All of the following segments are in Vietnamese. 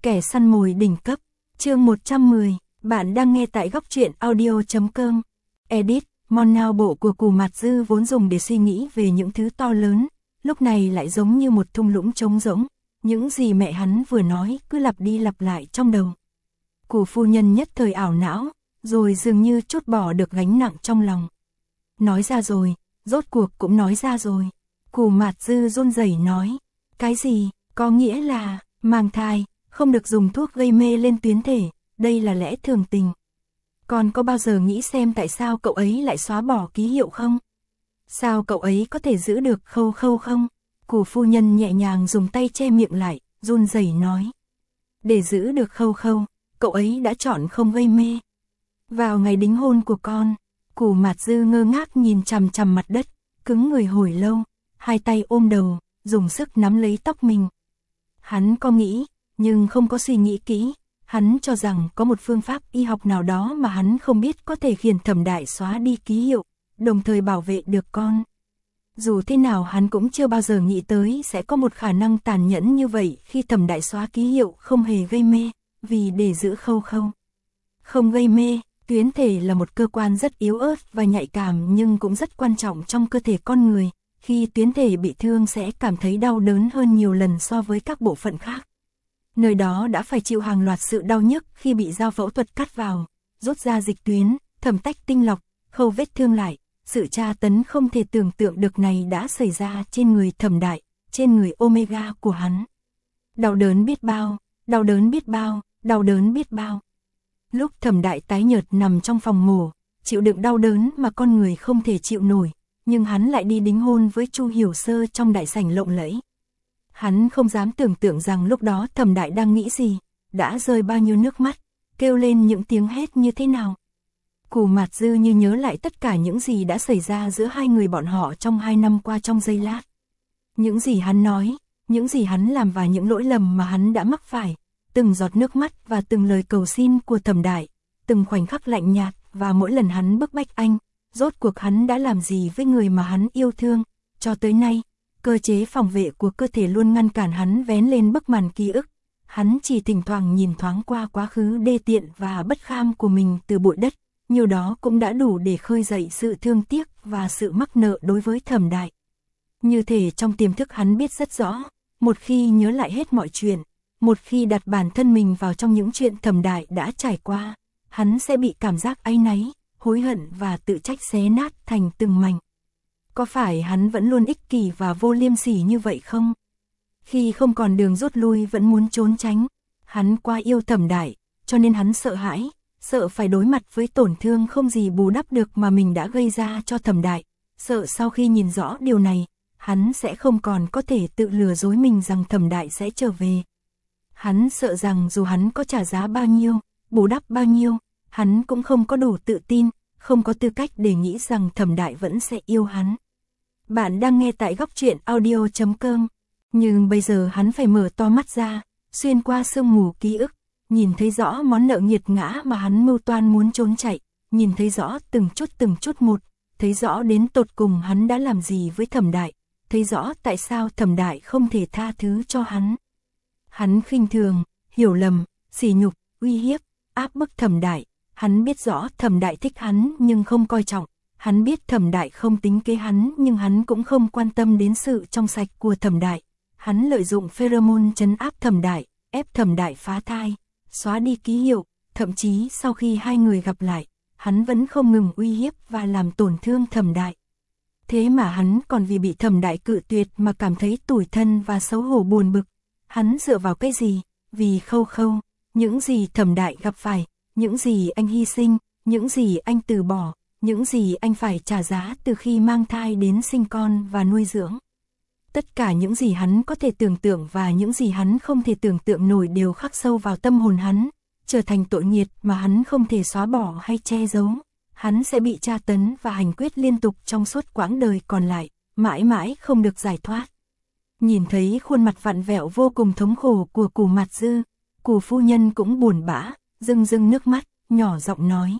Kẻ săn mồi đỉnh cấp, chương 110, bạn đang nghe tại góc truyện audio.com. Edit, món não bộ của Cù Mạt Dư vốn dùng để suy nghĩ về những thứ to lớn, lúc này lại giống như một thung lũng trống rỗng, những gì mẹ hắn vừa nói cứ lặp đi lặp lại trong đầu. Cù phu nhân nhất thời ảo não, rồi dường như trút bỏ được gánh nặng trong lòng. Nói ra rồi, rốt cuộc cũng nói ra rồi. Cù Mạt Dư run rẩy nói, cái gì, có nghĩa là, mang thai, không được dùng thuốc gây mê lên tuyến thể, đây là lẽ thường tình. Con có bao giờ nghĩ xem tại sao cậu ấy lại xóa bỏ ký hiệu không? Sao cậu ấy có thể giữ được khâu khâu không? Cù phu nhân nhẹ nhàng dùng tay che miệng lại, run rẩy nói. Để giữ được khâu khâu, cậu ấy đã chọn không gây mê. Vào ngày đính hôn của con, Cù Mạt Dư ngơ ngác nhìn chằm chằm mặt đất, cứng người hồi lâu, hai tay ôm đầu, dùng sức nắm lấy tóc mình. Hắn có nghĩ, nhưng không có suy nghĩ kỹ, hắn cho rằng có một phương pháp y học nào đó mà hắn không biết có thể khiến Thẩm Đại xóa đi ký hiệu, đồng thời bảo vệ được con. Dù thế nào hắn cũng chưa bao giờ nghĩ tới sẽ có một khả năng tàn nhẫn như vậy khi Thẩm Đại xóa ký hiệu không hề gây mê, vì để giữ khâu khâu. Không gây mê, tuyến thể là một cơ quan rất yếu ớt và nhạy cảm nhưng cũng rất quan trọng trong cơ thể con người. Khi tuyến thể bị thương sẽ cảm thấy đau đớn hơn nhiều lần so với các bộ phận khác. Nơi đó đã phải chịu hàng loạt sự đau nhức khi bị dao phẫu thuật cắt vào, rút ra dịch tuyến, thẩm tách tinh lọc, khâu vết thương lại. Sự tra tấn không thể tưởng tượng được này đã xảy ra trên người Thẩm Đại, trên người Omega của hắn. Đau đớn biết bao, đau đớn biết bao, đau đớn biết bao. Lúc Thẩm Đại tái nhợt nằm trong phòng mổ, chịu đựng đau đớn mà con người không thể chịu nổi, nhưng hắn lại đi đính hôn với Chu Hiểu Sơ trong đại sảnh lộng lẫy. Hắn không dám tưởng tượng rằng lúc đó Thẩm Đại đang nghĩ gì, đã rơi bao nhiêu nước mắt, kêu lên những tiếng hét như thế nào. Cù Mạt Dư như nhớ lại tất cả những gì đã xảy ra giữa hai người bọn họ trong 2 năm qua trong giây lát. Những gì hắn nói, những gì hắn làm và những lỗi lầm mà hắn đã mắc phải, từng giọt nước mắt và từng lời cầu xin của Thẩm Đại, từng khoảnh khắc lạnh nhạt và mỗi lần hắn bức bách anh, rốt cuộc hắn đã làm gì với người mà hắn yêu thương. Cho tới nay, cơ chế phòng vệ của cơ thể luôn ngăn cản hắn vén lên bức màn ký ức. Hắn chỉ thỉnh thoảng nhìn thoáng qua quá khứ đê tiện và bất kham của mình từ bụi đất, nhiều đó cũng đã đủ để khơi dậy sự thương tiếc và sự mắc nợ đối với Thẩm Đại. Như thể trong tiềm thức hắn biết rất rõ, một khi nhớ lại hết mọi chuyện, một khi đặt bản thân mình vào trong những chuyện Thẩm Đại đã trải qua, hắn sẽ bị cảm giác áy náy, hối hận và tự trách xé nát thành từng mảnh. Có phải hắn vẫn luôn ích kỷ và vô liêm sỉ như vậy không? Khi không còn đường rút lui vẫn muốn trốn tránh. Hắn quá yêu Thẩm Đại, cho nên hắn sợ hãi, sợ phải đối mặt với tổn thương không gì bù đắp được mà mình đã gây ra cho Thẩm Đại. Sợ sau khi nhìn rõ điều này, hắn sẽ không còn có thể tự lừa dối mình rằng Thẩm Đại sẽ trở về. Hắn sợ rằng dù hắn có trả giá bao nhiêu, bù đắp bao nhiêu, hắn cũng không có đủ tự tin, không có tư cách để nghĩ rằng Thẩm Đại vẫn sẽ yêu hắn. Bạn đang nghe tại góc truyện audio.com. Nhưng bây giờ hắn phải mở to mắt ra, xuyên qua sương mù ký ức, nhìn thấy rõ món nợ nghiệt ngã mà hắn mưu toan muốn trốn chạy, nhìn thấy rõ từng chút một, thấy rõ đến tột cùng hắn đã làm gì với Thẩm Đại, thấy rõ tại sao Thẩm Đại không thể tha thứ cho hắn. Hắn khinh thường, hiểu lầm, sỉ nhục, uy hiếp, áp bức Thẩm Đại. Hắn biết rõ Thẩm Đại thích hắn nhưng không coi trọng, hắn biết Thẩm Đại không tính kế hắn nhưng hắn cũng không quan tâm đến sự trong sạch của Thẩm Đại. Hắn lợi dụng pheromone trấn áp Thẩm Đại, ép Thẩm Đại phá thai, xóa đi ký hiệu, thậm chí sau khi hai người gặp lại, hắn vẫn không ngừng uy hiếp và làm tổn thương Thẩm Đại. Thế mà hắn còn vì bị Thẩm Đại cự tuyệt mà cảm thấy tủi thân và xấu hổ buồn bực. Hắn dựa vào cái gì? Vì khâu khâu, những gì Thẩm Đại gặp phải, những gì anh hy sinh, những gì anh từ bỏ, những gì anh phải trả giá từ khi mang thai đến sinh con và nuôi dưỡng. Tất cả những gì hắn có thể tưởng tượng và những gì hắn không thể tưởng tượng nổi đều khắc sâu vào tâm hồn hắn, trở thành tội nghiệt mà hắn không thể xóa bỏ hay che giấu. Hắn sẽ bị tra tấn và hành quyết liên tục trong suốt quãng đời còn lại, mãi mãi không được giải thoát. Nhìn thấy khuôn mặt vặn vẹo vô cùng thống khổ của Cù Mạt Dư, Cù phu nhân cũng buồn bã, rưng rưng nước mắt, nhỏ giọng nói.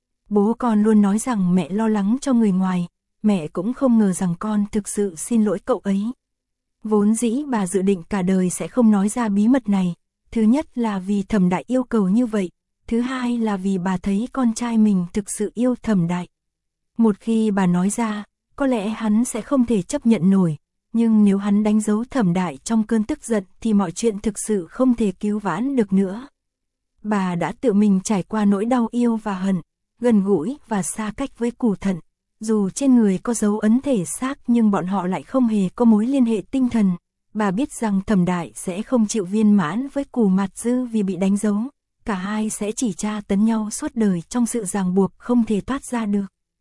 Bố con luôn nói rằng mẹ lo lắng cho người ngoài, mẹ cũng không ngờ rằng con thực sự xin lỗi cậu ấy. Vốn dĩ bà dự định cả đời sẽ không nói ra bí mật này, Thứ nhất là vì Thẩm Đại yêu cầu như vậy, thứ hai là vì bà thấy con trai mình thực sự yêu Thẩm Đại. Một khi bà nói ra, có lẽ hắn sẽ không thể chấp nhận nổi, nhưng nếu hắn đánh dấu Thẩm Đại trong cơn tức giận thì mọi chuyện thực sự không thể cứu vãn được nữa. Bà đã tự mình trải qua nỗi đau yêu và hận, gần gũi và xa cách với Cù Thận. Dù trên người có dấu ấn thể xác nhưng bọn họ lại không hề có mối liên hệ tinh thần. Bà biết rằng Thẩm Đại sẽ không chịu viên mãn với Cù Mạt Dư vì bị đánh dấu. Cả hai sẽ chỉ tra tấn nhau suốt đời trong sự ràng buộc không thể thoát ra được.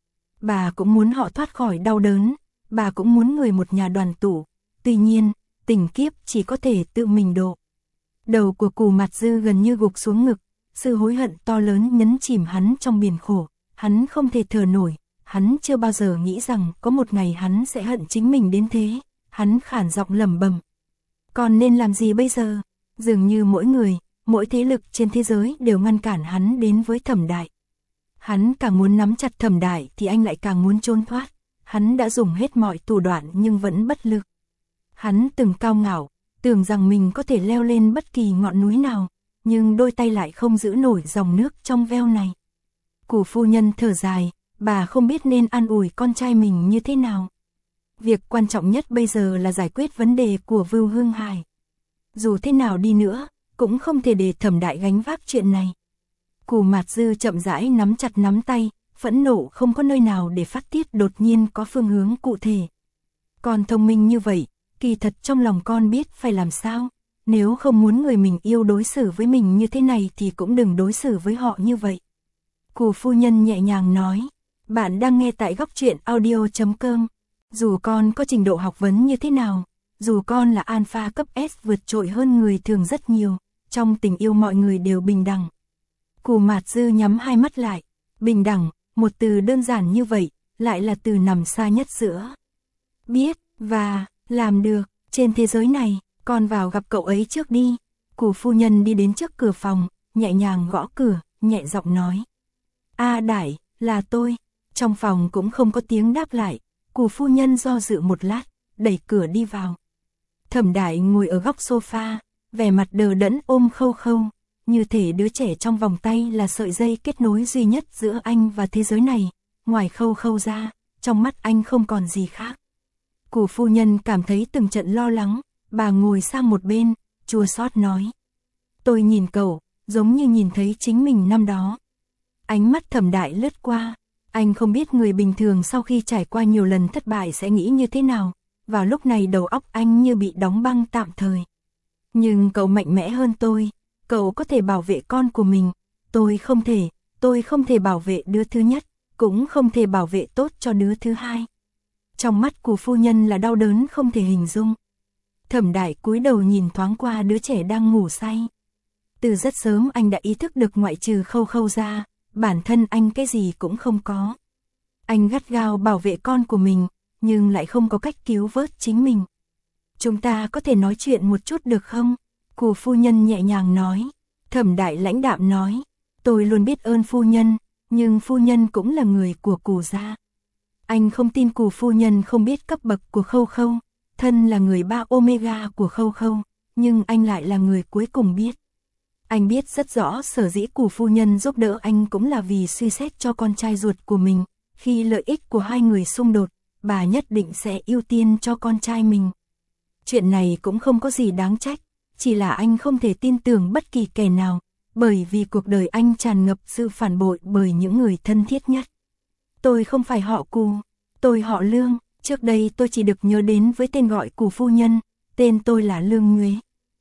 Bà cũng muốn họ thoát khỏi đau đớn, bà cũng muốn người một nhà đoàn tụ. Tuy nhiên, tình kiếp chỉ có thể tự mình độ. Đầu của Cù Mạt Dư gần như gục xuống ngực, sự hối hận to lớn nhấn chìm hắn trong biển khổ. Hắn không thể thở nổi, hắn chưa bao giờ nghĩ rằng có một ngày hắn sẽ hận chính mình đến thế. Hắn khản giọng lẩm bẩm. Còn nên làm gì bây giờ? Dường như mỗi người, mỗi thế lực trên thế giới đều ngăn cản hắn đến với Thẩm Đại. Hắn càng muốn nắm chặt Thẩm Đại thì anh lại càng muốn trốn thoát. Hắn đã dùng hết mọi thủ đoạn nhưng vẫn bất lực. Hắn từng cao ngạo, tưởng rằng mình có thể leo lên bất kỳ ngọn núi nào, nhưng đôi tay lại không giữ nổi dòng nước trong veo này. Cù phu nhân thở dài, bà không biết nên an ủi con trai mình như thế nào. Việc quan trọng nhất bây giờ là giải quyết vấn đề của Vưu Hương Hải. Dù thế nào đi nữa, cũng không thể để Thẩm Đại gánh vác chuyện này. Cù Mạt Dư chậm rãi nắm chặt nắm tay, phẫn nộ không có nơi nào để phát tiết, đột nhiên có phương hướng cụ thể. Con thông minh như vậy, kỳ thật trong lòng con biết phải làm sao. Nếu không muốn người mình yêu đối xử với mình như thế này thì cũng đừng đối xử với họ như vậy. Cù phu nhân nhẹ nhàng nói, bạn đang nghe tại góc truyện audio.com. Dù con có trình độ học vấn như thế nào, dù con là alpha cấp S vượt trội hơn người thường rất nhiều, trong tình yêu mọi người đều bình đẳng. Cù Mạt Dư nhắm hai mắt lại, bình đẳng, một từ đơn giản như vậy, lại là từ nằm xa nhất giữa biết và làm được. Trên thế giới này, con vào gặp cậu ấy trước đi. Cù phu nhân đi đến trước cửa phòng, nhẹ nhàng gõ cửa, nhẹ giọng nói. A Đại, là tôi. Trong phòng cũng không có tiếng đáp lại. Cù phu nhân do dự một lát, đẩy cửa đi vào. Thẩm Đại ngồi ở góc sofa, vẻ mặt đờ đẫn ôm Khâu Khâu, như thể đứa trẻ trong vòng tay là sợi dây kết nối duy nhất giữa anh và thế giới này. Ngoài Khâu Khâu ra, trong mắt anh không còn gì khác. Cù phu nhân cảm thấy từng trận lo lắng, bà ngồi sang một bên, chua xót nói. Tôi nhìn cậu, giống như nhìn thấy chính mình năm đó. Ánh mắt Thẩm Đại lướt qua, anh không biết người bình thường sau khi trải qua nhiều lần thất bại sẽ nghĩ như thế nào. Vào lúc này đầu óc anh như bị đóng băng tạm thời. Nhưng cậu mạnh mẽ hơn tôi, cậu có thể bảo vệ con của mình, tôi không thể bảo vệ đứa thứ nhất, cũng không thể bảo vệ tốt cho đứa thứ hai. Trong mắt của phu nhân là đau đớn không thể hình dung. Thẩm Đại cúi đầu nhìn thoáng qua đứa trẻ đang ngủ say. Từ rất sớm anh đã ý thức được ngoại trừ Khâu Khâu ra, bản thân anh cái gì cũng không có. Anh gắt gao bảo vệ con của mình, nhưng lại không có cách cứu vớt chính mình. Chúng ta có thể nói chuyện một chút được không? Cù phu nhân nhẹ nhàng nói. Thẩm Đại lãnh đạm nói. Tôi luôn biết ơn phu nhân, nhưng phu nhân cũng là người của Cù gia. Anh không tin Cù phu nhân không biết cấp bậc của Khâu Khâu. Thân là người ba Omega của Khâu Khâu, nhưng anh lại là người cuối cùng biết. Anh biết rất rõ sở dĩ Cù phu nhân giúp đỡ anh cũng là vì suy xét cho con trai ruột của mình. Khi lợi ích của hai người xung đột, bà nhất định sẽ ưu tiên cho con trai mình. Chuyện này cũng không có gì đáng trách, chỉ là anh không thể tin tưởng bất kỳ kẻ nào, bởi vì cuộc đời anh tràn ngập sự phản bội bởi những người thân thiết nhất. Tôi không phải họ Cù, tôi họ Lương, trước đây tôi chỉ được nhớ đến với tên gọi Cù phu nhân, tên tôi là Lương Nhuế.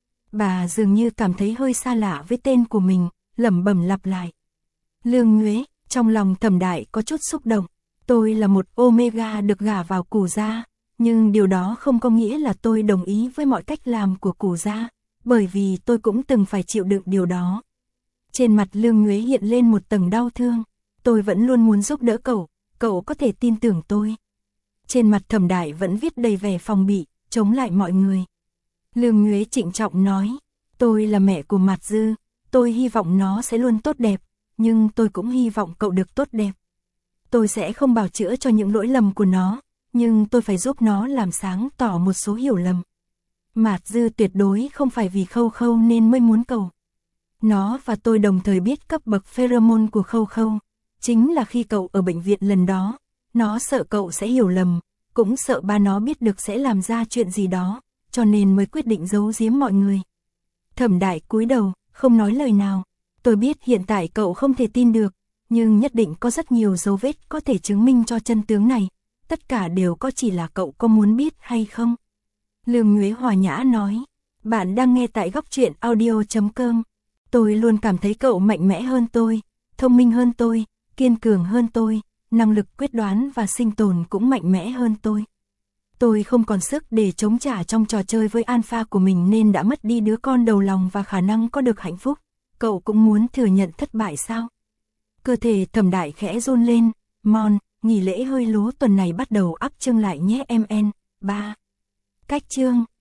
Bà dường như cảm thấy hơi xa lạ với tên của mình, lẩm bẩm lặp lại. Lương Nhuế, trong lòng Thẩm Đại có chút xúc động. Tôi là một Omega được gả vào Cù gia, nhưng điều đó không có nghĩa là tôi đồng ý với mọi cách làm của Cù gia, bởi vì tôi cũng từng phải chịu đựng điều đó. Trên mặt Lương Nhuế hiện lên một tầng đau thương. Tôi vẫn luôn muốn giúp đỡ cậu, cậu có thể tin tưởng tôi. Trên mặt Thẩm Đại vẫn viết đầy vẻ phòng bị, chống lại mọi người. Lương Nhuế trịnh trọng nói, tôi là mẹ của Mạt Dư, tôi hy vọng nó sẽ luôn tốt đẹp, nhưng tôi cũng hy vọng cậu được tốt đẹp. Tôi sẽ không bào chữa cho những lỗi lầm của nó, nhưng tôi phải giúp nó làm sáng tỏ một số hiểu lầm. Mạt Dư tuyệt đối không phải vì Khâu Khâu nên mới muốn cầu. Nó và tôi đồng thời biết cấp bậc pheromone của Khâu Khâu. Chính là khi cậu ở bệnh viện lần đó, nó sợ cậu sẽ hiểu lầm, cũng sợ ba nó biết được sẽ làm ra chuyện gì đó, cho nên mới quyết định giấu giếm mọi người. Thẩm Đại cúi đầu, không nói lời nào. Tôi biết hiện tại cậu không thể tin được, nhưng nhất định có rất nhiều dấu vết có thể chứng minh cho chân tướng này. Tất cả đều có, chỉ là cậu có muốn biết hay không. Lương Nhuế hòa nhã nói, bạn đang nghe tại Góc Truyện Audio.com. Tôi luôn cảm thấy cậu mạnh mẽ hơn tôi, thông minh hơn tôi, kiên cường hơn tôi, năng lực quyết đoán và sinh tồn cũng mạnh mẽ hơn tôi. Tôi không còn sức để chống trả trong trò chơi với alpha của mình nên đã mất đi đứa con đầu lòng và khả năng có được hạnh phúc. Cậu cũng muốn thừa nhận thất bại sao? Cơ thể Thẩm Đại khẽ run lên. Mon, nghỉ lễ hơi lố tuần này bắt đầu ắp chương lại nhé MN. 3. Cách chương